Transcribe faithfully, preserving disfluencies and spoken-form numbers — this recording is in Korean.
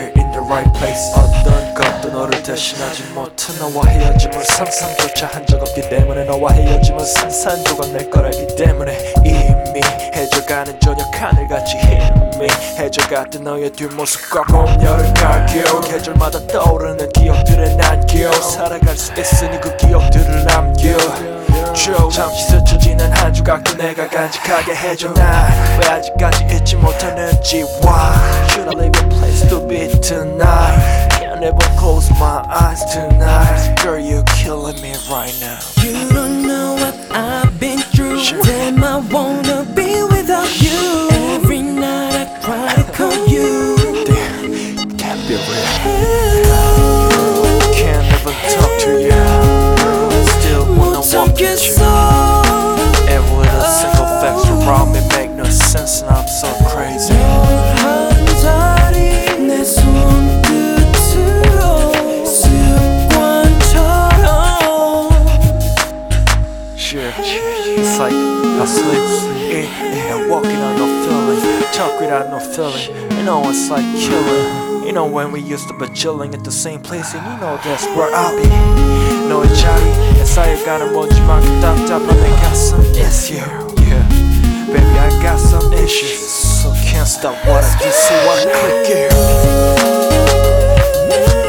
here in the right place. 어떤 것도 너를 대신하지 못해. 너와 헤어짐을 상상조차 한 적 없기 때문에, 너와 헤어짐은 산산조각 낼 거라기 때문에 이미 해져가는 저녁 하늘같이 희미해져갔던 너의 뒷모습과 봄 여름 가을 겨울 계절마다 떠오르는 기억들에 남겨 살아갈 수 있으니 그 기억들을 남겨 줘. 잠시 스쳐지는 한 조각도 내가 간직하게 해줘. 날 왜 아직까지 잊지 못하는지 Why should I leave a place to be tonight? Can't ever close my eyes tonight. Girl, you're killing me right now. You don't know what I've been through. Sure. Damn, I wanna be without you. Every night I try to call you. Damn, can't be real. Hello. Can't ever talk to you. Still wanna walk with you. Every little single fact around me make no sense and I'm so crazy. 한 자리 내 손끝으로 습관처럼. Sure, it's like I sleep, eat, and walking on no feeling, talk without no feeling. You know it's like killing. You know when we used to be chilling at the same place, and you know that's where I'll be. 너의 자리에 쌓여가는 먼지만큼 답답한 내 가슴. It's you, yeah. Baby, I got some issues, so can't stop what I do, so I click here.